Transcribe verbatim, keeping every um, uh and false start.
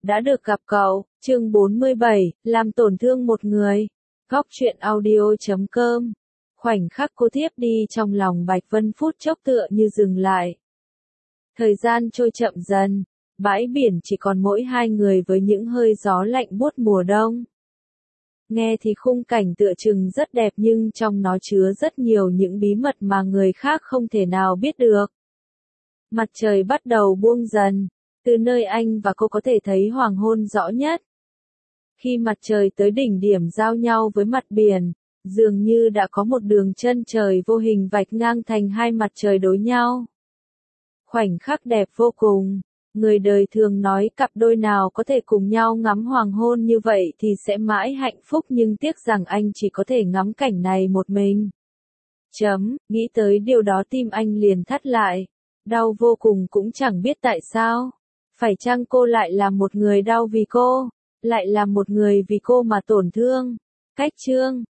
Đã được gặp cậu, chương bốn mươi bảy, làm tổn thương một người. Góc truyện audio chấm com. Khoảnh khắc cô thiếp đi trong lòng Bạch Vân phút chốc tựa như dừng lại. Thời gian trôi chậm dần, bãi biển chỉ còn mỗi hai người với những hơi gió lạnh buốt mùa đông. Nghe thì khung cảnh tựa chừng rất đẹp nhưng trong nó chứa rất nhiều những bí mật mà người khác không thể nào biết được. Mặt trời bắt đầu buông dần. Từ nơi anh và cô có thể thấy hoàng hôn rõ nhất. Khi mặt trời tới đỉnh điểm giao nhau với mặt biển, dường như đã có một đường chân trời vô hình vạch ngang thành hai mặt trời đối nhau. Khoảnh khắc đẹp vô cùng. Người đời thường nói cặp đôi nào có thể cùng nhau ngắm hoàng hôn như vậy thì sẽ mãi hạnh phúc, nhưng tiếc rằng anh chỉ có thể ngắm cảnh này một mình. Chấm, nghĩ tới điều đó tim anh liền thắt lại. Đau vô cùng cũng chẳng biết tại sao. Phải chăng cô lại là một người đau vì cô? Lại là một người vì cô mà tổn thương? Cách chương